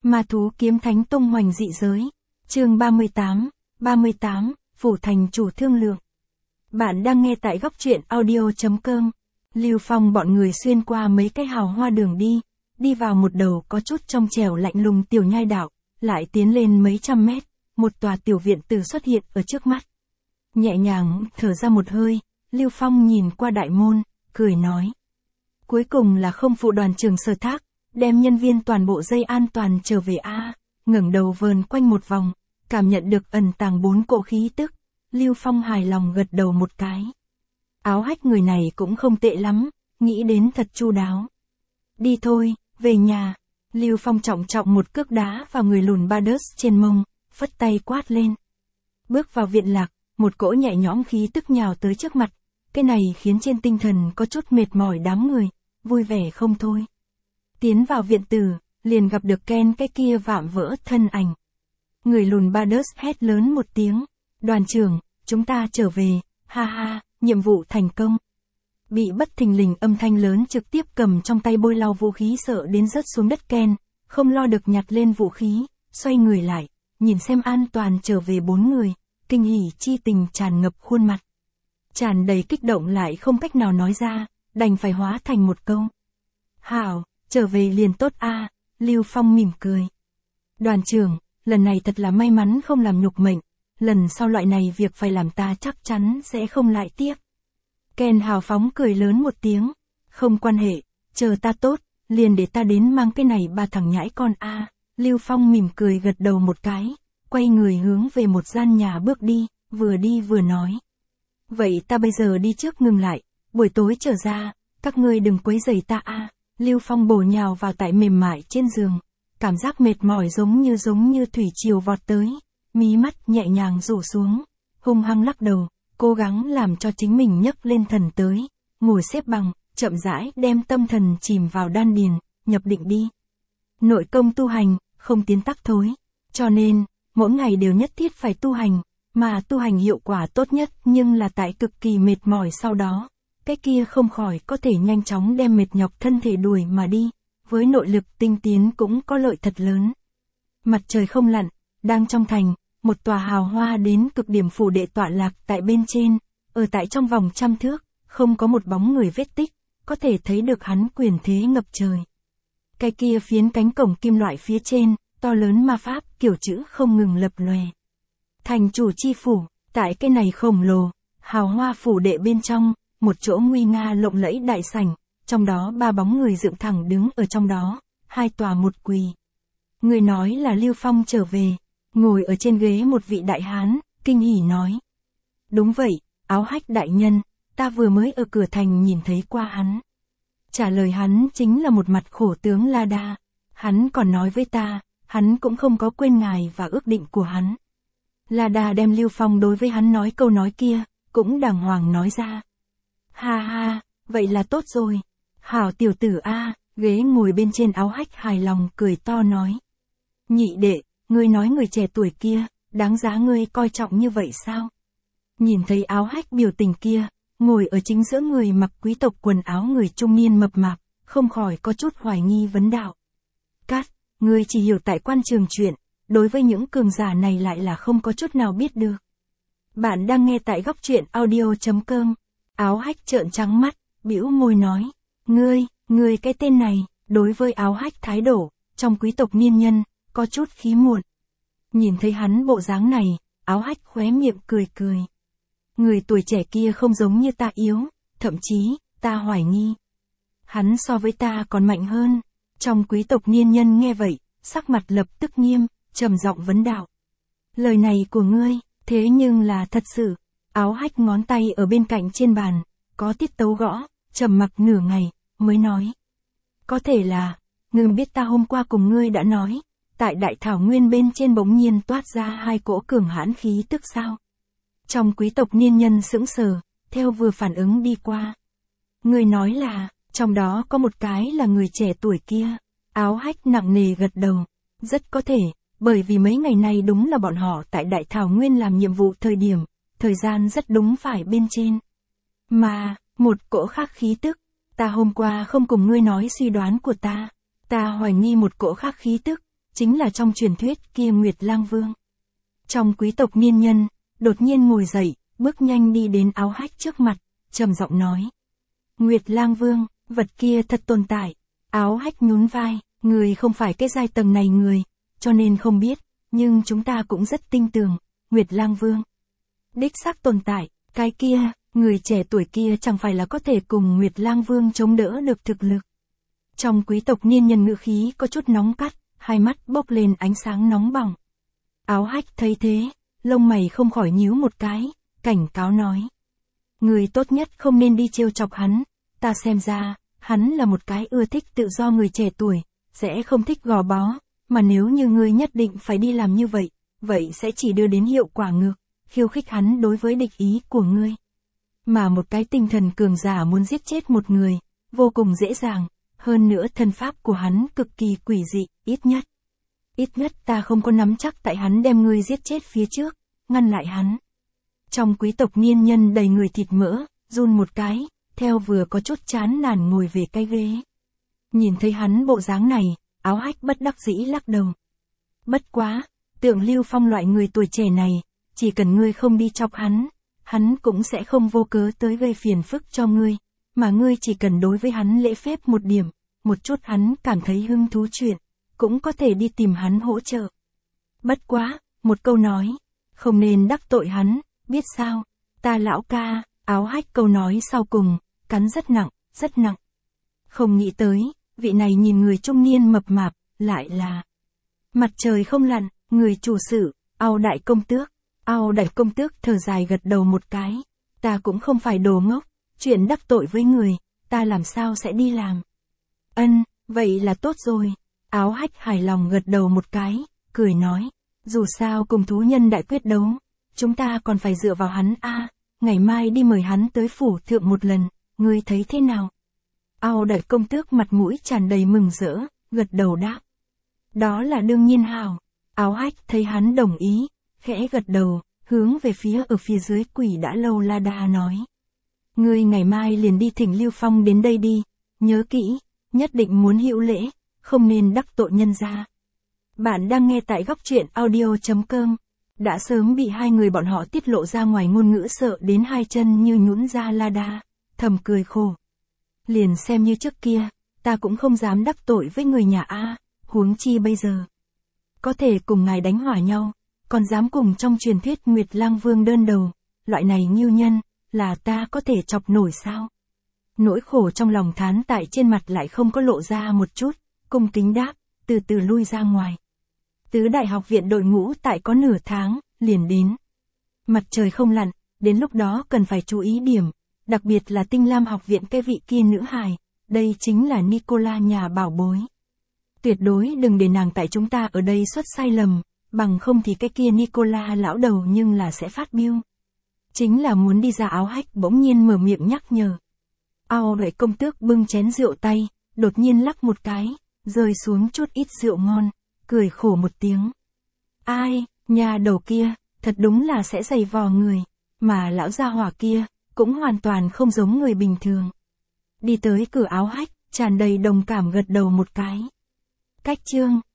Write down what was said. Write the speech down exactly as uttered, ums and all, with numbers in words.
Ma thú kiếm thánh tung hoành dị giới. Chương ba mươi tám, ba mươi tám, phủ thành chủ thương lượng. Bạn đang nghe tại góc truyện audio chấm com. Lưu Phong bọn người xuyên qua mấy cái hào hoa đường đi, đi vào một đầu có chút trong trẻo lạnh lùng tiểu nhai đạo, lại tiến lên mấy trăm mét, một tòa tiểu viện tử xuất hiện ở trước mắt. Nhẹ nhàng thở ra một hơi, Lưu Phong nhìn qua đại môn, cười nói. Cuối cùng là không phụ đoàn trưởng Sở Thác, đem nhân viên toàn bộ dây an toàn trở về a. Ngẩng đầu vờn quanh một vòng, cảm nhận được ẩn tàng bốn cỗ khí tức, Lưu Phong hài lòng gật đầu một cái. Áo hách người này cũng không tệ lắm, nghĩ đến thật chu đáo. Đi thôi, về nhà. Lưu Phong trọng trọng một cước đá vào người lùn Bardus trên mông, phất tay quát lên. Bước vào viện lạc, một cỗ nhẹ nhõm khí tức nhào tới trước mặt, cái này khiến trên tinh thần có chút mệt mỏi đám người, vui vẻ không thôi. Tiến vào viện tử, liền gặp được Ken cái kia vạm vỡ thân ảnh. Người lùn Bardus hét lớn một tiếng, đoàn trưởng, chúng ta trở về, ha ha, nhiệm vụ thành công. Bị bất thình lình âm thanh lớn trực tiếp cầm trong tay bôi lau vũ khí sợ đến rớt xuống đất Ken, không lo được nhặt lên vũ khí, xoay người lại, nhìn xem an toàn trở về bốn người, kinh hỉ chi tình tràn ngập khuôn mặt. Tràn đầy kích động lại không cách nào nói ra, đành phải hóa thành một câu. Hảo, trở về liền tốt a. Lưu Phong mỉm cười. Đoàn trưởng, lần này thật là may mắn không làm nhục mệnh, lần sau loại này việc phải làm ta chắc chắn sẽ không lại tiếp. Ken hào phóng cười lớn một tiếng, không quan hệ, chờ ta tốt, liền để ta đến mang cái này ba thằng nhãi con a. Lưu Phong mỉm cười gật đầu một cái, quay người hướng về một gian nhà bước đi, vừa đi vừa nói. Vậy ta bây giờ đi trước ngừng lại, buổi tối trở ra, các ngươi đừng quấy rầy ta a. Lưu Phong bổ nhào vào tại mềm mại trên giường, cảm giác mệt mỏi giống như giống như thủy triều vọt tới, mí mắt nhẹ nhàng rủ xuống, hung hăng lắc đầu, cố gắng làm cho chính mình nhấc lên thần tới, ngồi xếp bằng, chậm rãi đem tâm thần chìm vào đan điền, nhập định đi. Nội công tu hành, không tiến tắc thối, cho nên, mỗi ngày đều nhất thiết phải tu hành, mà tu hành hiệu quả tốt nhất nhưng là tại cực kỳ mệt mỏi sau đó. Cái kia không khỏi có thể nhanh chóng đem mệt nhọc thân thể đuổi mà đi, với nội lực tinh tiến cũng có lợi thật lớn. Mặt trời không lặn, đang trong thành, một tòa hào hoa đến cực điểm phủ đệ tọa lạc tại bên trên, ở tại trong vòng trăm thước, không có một bóng người vết tích, có thể thấy được hắn quyền thế ngập trời. Cái kia phiến cánh cổng kim loại phía trên, to lớn ma pháp kiểu chữ không ngừng lập lòe. Thành chủ chi phủ, tại cái này khổng lồ, hào hoa phủ đệ bên trong, một chỗ nguy nga lộng lẫy đại sảnh, trong đó ba bóng người dựng thẳng đứng ở trong đó, hai tòa một quỳ. Người nói là Lưu Phong trở về, ngồi ở trên ghế một vị đại hán, kinh hỉ nói. Đúng vậy, áo hách đại nhân, ta vừa mới ở cửa thành nhìn thấy qua hắn. Trả lời hắn chính là một mặt khổ tướng La Đa, hắn còn nói với ta, hắn cũng không có quên ngài và ước định của hắn. La Đa đem Lưu Phong đối với hắn nói câu nói kia, cũng đàng hoàng nói ra. Ha ha, vậy là tốt rồi. Hảo tiểu tử a, ghế ngồi bên trên áo hách hài lòng cười to nói. Nhị đệ, ngươi nói người trẻ tuổi kia, đáng giá ngươi coi trọng như vậy sao? Nhìn thấy áo hách biểu tình kia, ngồi ở chính giữa người mặc quý tộc quần áo người trung niên mập mạp, không khỏi có chút hoài nghi vấn đạo. Cát, ngươi chỉ hiểu tại quan trường chuyện, đối với những cường giả này lại là không có chút nào biết được. Bạn đang nghe tại góc truyện audio chấm com. Áo hách trợn trắng mắt, bĩu môi nói, ngươi, ngươi cái tên này, đối với áo hách thái độ, trong quý tộc niên nhân, có chút khí muộn. Nhìn thấy hắn bộ dáng này, áo hách khóe miệng cười cười. Người tuổi trẻ kia không giống như ta yếu, thậm chí, ta hoài nghi. Hắn so với ta còn mạnh hơn. Trong quý tộc niên nhân nghe vậy, sắc mặt lập tức nghiêm, trầm giọng vấn đạo. Lời này của ngươi, thế nhưng là thật sự. Áo hách ngón tay ở bên cạnh trên bàn, có tiết tấu gõ, trầm mặc nửa ngày, mới nói. Có thể là, ngươi biết ta hôm qua cùng ngươi đã nói, tại đại thảo nguyên bên trên bỗng nhiên toát ra hai cỗ cường hãn khí tức sao. Trong quý tộc niên nhân sững sờ, theo vừa phản ứng đi qua. Ngươi nói là, trong đó có một cái là người trẻ tuổi kia. Áo hách nặng nề gật đầu, rất có thể, bởi vì mấy ngày nay đúng là bọn họ tại đại thảo nguyên làm nhiệm vụ thời điểm. Thời gian rất đúng phải bên trên. Mà, một cỗ khác khí tức, ta hôm qua không cùng ngươi nói suy đoán của ta, ta hoài nghi một cỗ khác khí tức, chính là trong truyền thuyết kia Nguyệt Lang Vương. Trong quý tộc niên nhân, đột nhiên ngồi dậy, bước nhanh đi đến Áo Hách trước mặt, trầm giọng nói. Nguyệt Lang Vương, vật kia thật tồn tại. Áo Hách nhún vai, người không phải cái giai tầng này người, cho nên không biết, nhưng chúng ta cũng rất tin tưởng, Nguyệt Lang Vương đích xác tồn tại, cái kia, người trẻ tuổi kia chẳng phải là có thể cùng Nguyệt Lang Vương chống đỡ được thực lực. Trong quý tộc niên nhân ngữ khí có chút nóng cắt, hai mắt bốc lên ánh sáng nóng bỏng. Áo Hách thấy thế, lông mày không khỏi nhíu một cái, cảnh cáo nói. Người tốt nhất không nên đi trêu chọc hắn, ta xem ra, hắn là một cái ưa thích tự do người trẻ tuổi, sẽ không thích gò bó, mà nếu như ngươi nhất định phải đi làm như vậy, vậy sẽ chỉ đưa đến hiệu quả ngược, khiêu khích hắn đối với địch ý của ngươi. Mà một cái tinh thần cường giả muốn giết chết một người, vô cùng dễ dàng, hơn nữa thân pháp của hắn cực kỳ quỷ dị, ít nhất. Ít nhất ta không có nắm chắc tại hắn đem ngươi giết chết phía trước, ngăn lại hắn. Trong quý tộc niên nhân đầy người thịt mỡ, run một cái, theo vừa có chút chán nản ngồi về cái ghế. Nhìn thấy hắn bộ dáng này, Áo Hách bất đắc dĩ lắc đầu. Bất quá, Tượng Lưu Phong loại người tuổi trẻ này, chỉ cần ngươi không đi chọc hắn, hắn cũng sẽ không vô cớ tới gây phiền phức cho ngươi, mà ngươi chỉ cần đối với hắn lễ phép một điểm, một chút hắn cảm thấy hứng thú chuyện, cũng có thể đi tìm hắn hỗ trợ. Bất quá, một câu nói, không nên đắc tội hắn, biết sao, ta lão ca, Áo Hách câu nói sau cùng, cắn rất nặng, rất nặng. Không nghĩ tới, vị này nhìn người trung niên mập mạp, lại là mặt trời không lặn, người chủ sự, Ao Đại Công Tước. Ao Đại Công Tước thở dài gật đầu một cái, ta cũng không phải đồ ngốc, chuyện đắc tội với người, ta làm sao sẽ đi làm. Ân, vậy là tốt rồi. Áo Hách hài lòng gật đầu một cái, cười nói, dù sao cùng thú nhân đại quyết đấu, chúng ta còn phải dựa vào hắn a, à, ngày mai đi mời hắn tới phủ thượng một lần, ngươi thấy thế nào? Ao Đại Công Tước mặt mũi tràn đầy mừng rỡ, gật đầu đáp. Đó là đương nhiên hào. Áo Hách thấy hắn đồng ý, khẽ gật đầu, hướng về phía ở phía dưới quỷ đã lâu La Đa nói. Ngươi ngày mai liền đi thỉnh Lưu Phong đến đây đi, nhớ kỹ, nhất định muốn hữu lễ, không nên đắc tội nhân gia. Bạn đang nghe tại góc truyện audio chấm com. Đã sớm bị hai người bọn họ tiết lộ ra ngoài ngôn ngữ sợ đến hai chân như nhũn ra La Đa, thầm cười khổ. Liền xem như trước kia, ta cũng không dám đắc tội với người nhà A, huống chi bây giờ. Có thể cùng ngài đánh hỏa nhau, còn dám cùng trong truyền thuyết Nguyệt Lang Vương đơn đầu, loại này nghiêu nhân, là ta có thể chọc nổi sao? Nỗi khổ trong lòng thán tại trên mặt lại không có lộ ra một chút, cung kính đáp, từ từ lui ra ngoài. Tứ đại học viện đội ngũ tại có nửa tháng, liền đến. Mặt trời không lặn, đến lúc đó cần phải chú ý điểm, đặc biệt là Tinh Lam học viện cái vị kia nữ hài, đây chính là Nicola nhà bảo bối. Tuyệt đối đừng để nàng tại chúng ta ở đây xuất sai lầm, bằng không thì cái kia Nicola lão đầu nhưng là sẽ phát biêu. Chính là muốn đi ra. Áo Hách bỗng nhiên mở miệng nhắc nhở. Ao Đại Công Tước bưng chén rượu tay, đột nhiên lắc một cái, rơi xuống chút ít rượu ngon, cười khổ một tiếng. Ai, nhà đầu kia, thật đúng là sẽ giày vò người, mà lão gia hỏa kia, cũng hoàn toàn không giống người bình thường. Đi tới cửa Áo Hách, tràn đầy đồng cảm gật đầu một cái. Cách chương